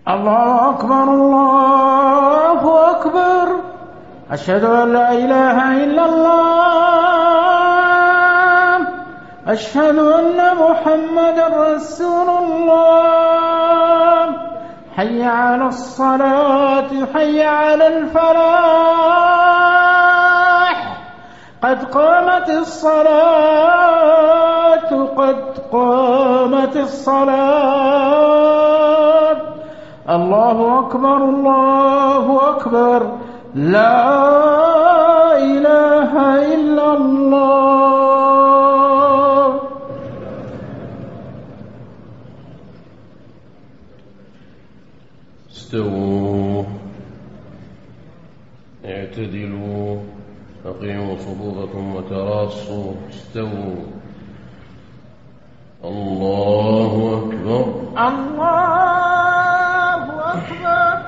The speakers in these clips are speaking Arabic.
الله أكبر الله أكبر. أشهد أن لا إله إلا الله. أشهد أن محمدا رسول الله. حي على الصلاة حي على الفلاح. قد قامت الصلاة قد قامت الصلاة. الله أكبر الله أكبر. لا إله إلا الله. استووا اعتدلوا أقيموا صفوفكم وتراصوا. استووا. الله أكبر الله أكبر.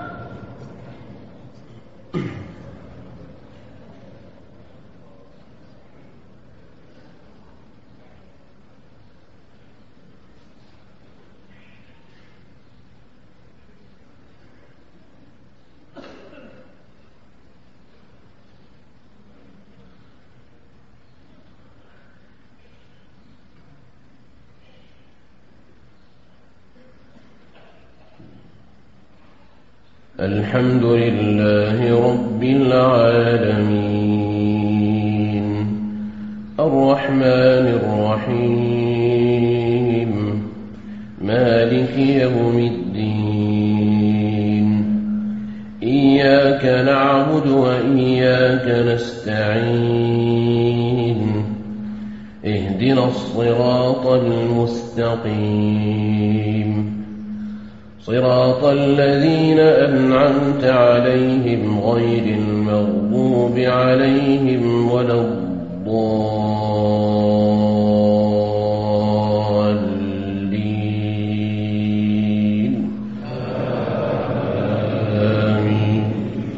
الحمد لله رب العالمين الرحمن الرحيم مالك يوم الدين. إياك نعبد وإياك نستعين. اهدنا الصراط المستقيم صراط الذين أنعمت عليهم غير المغضوب عليهم ولا الضالين. آمين.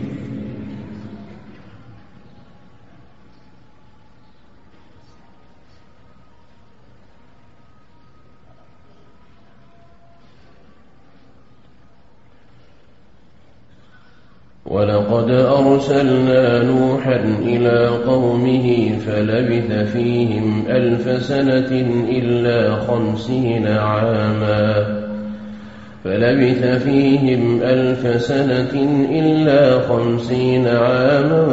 ولقد أرسلنا نوحا إلى قومه فلبث فيهم 1000 سنة إلا 50 عاما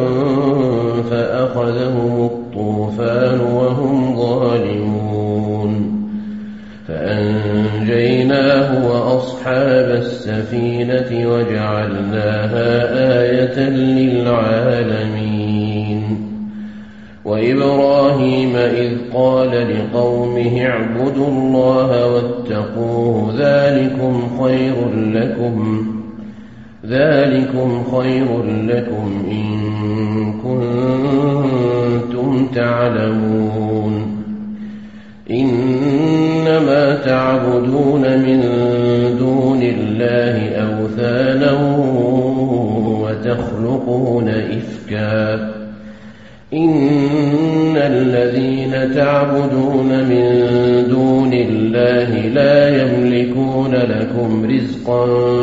فأخذهم الطوفان وهم ظالمون فأنجيناه وأصحاب السفينة وجعلناها آية للعالمين. وإبراهيم إذ قال لقومه اعبدوا الله واتقوه ذلكم خير لكم إن كنتم تعلمون. إنما تعبدون من دون الله أوثانا وتخلقون إفكا. إن الذين تعبدون من دون الله لا يملكون لكم رزقا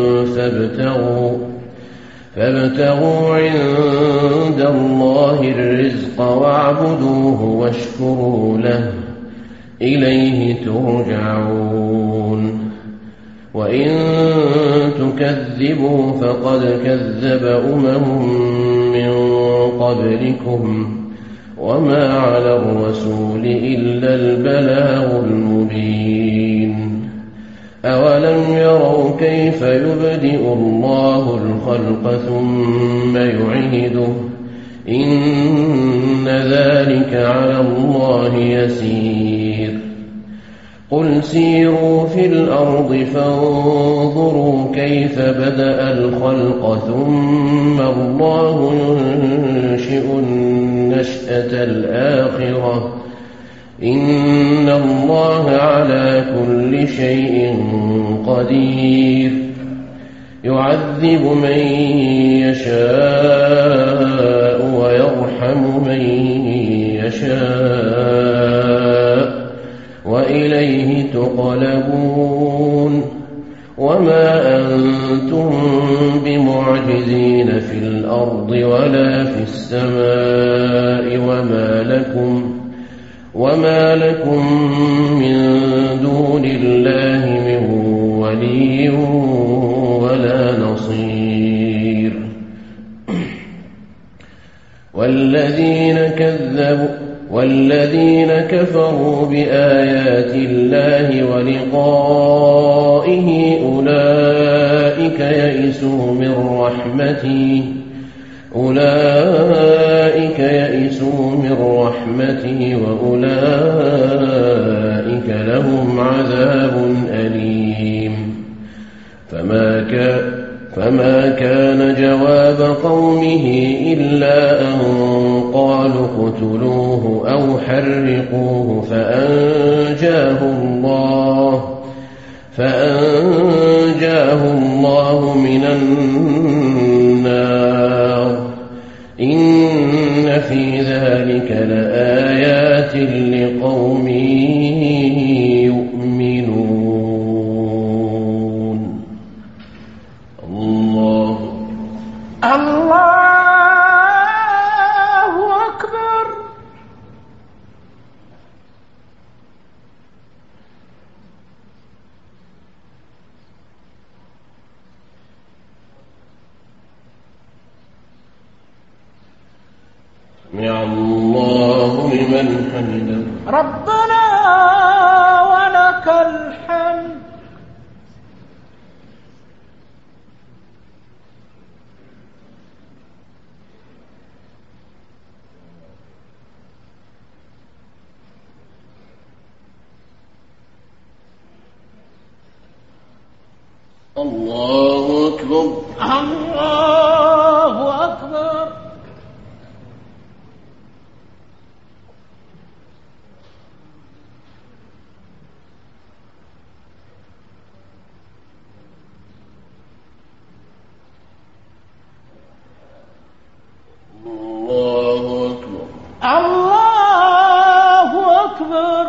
فابتغوا عند الله الرزق واعبدوه واشكروا له إليه ترجعون. وإن تكذبوا فقد كذب من قبلكم وما على الرسول إلا البلاغ المبين. أولم يروا كيف يبدئ الله الخلق ثم يعيده إن ذلك على الله يسير. قل سيروا في الأرض فانظروا كيف بدأ الخلق ثم الله ينشئ النشأة الآخرة إن الله على كل شيء قدير. يعذب من يشاء ويرحم من يشاء وإليه تقلبون. وما أنتم بمعجزين في الأرض ولا في السماء وما لكم من دون الله من ولي ولا نصير. والذين كفروا بآيات الله ولقائه أولئك يئسوا من رحمتي وأولئك لهم عذاب أليم. فما كان جواب قومه إلا أن قالوا اقتلوه أو حرقوه فأنجاه الله من النار. إن في ذلك لآيات لقوم يؤمنون. الله أكبر. سمع الله لمن حمده. ربنا ولك الحمد. الله أكبر. الله أكبر. الله أكبر. الله أكبر.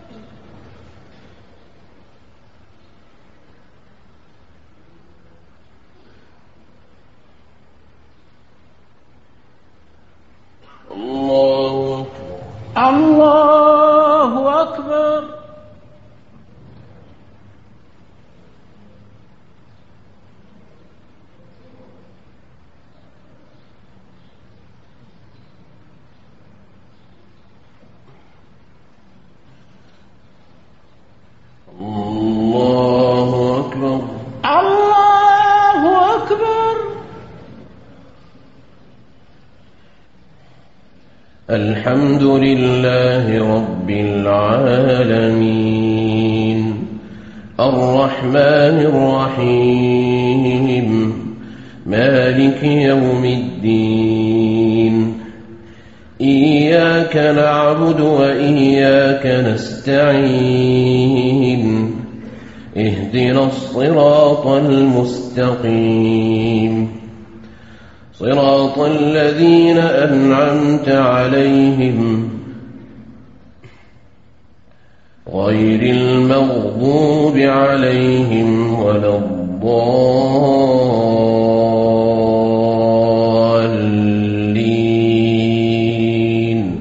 الله أكبر. الله أكبر. الله أكبر. الله أكبر. الحمد لله رب العالمين الرحمن الرحيم مالك يوم الدين إياك نعبد وإياك نستعين اهدنا الصراط المستقيم صراط الذين أنعمت عليهم غير المغضوب عليهم ولا الضالين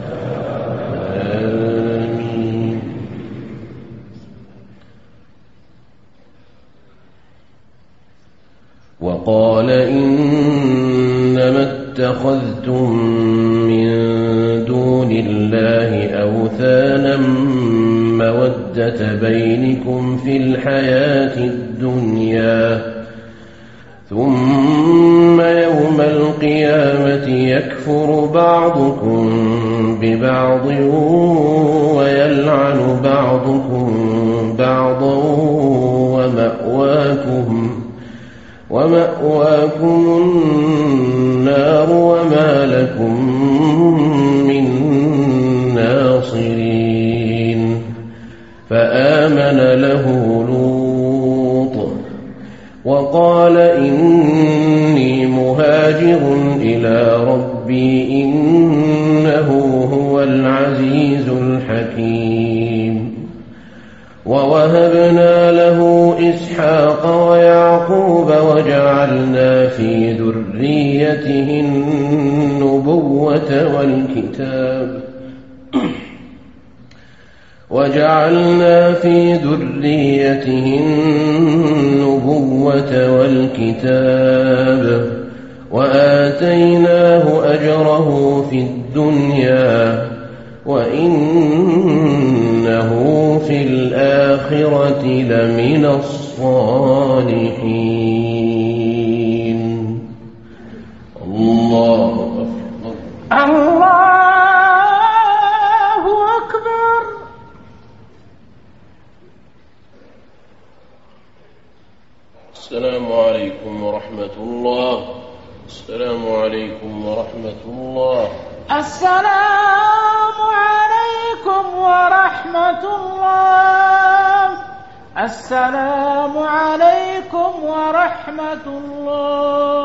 آمين. وقال إنما اتخذتم من دون الله أوثانا مودة بينكم في الحياة الدنيا ثم يوم القيامة يكفر بعضكم ببعض ويلعن بعضكم بعضا ومأواكم النار وما لكم من ناصرين. فآمن له لوط وقال إني مهاجر إلى ربي إنه هو العزيز الحكيم. ووهبنا له إسحاق ويعقوب وجعلنا في ذريته النبوة والكتاب وآتيناه أجره في الدنيا وإنه في الآخرة لمن الصالحين. الله أكبر. الله أكبر. السلام عليكم ورحمة الله. السلام عليكم ورحمة الله. السلام عليكم ورحمة الله. السلام عليكم ورحمة الله.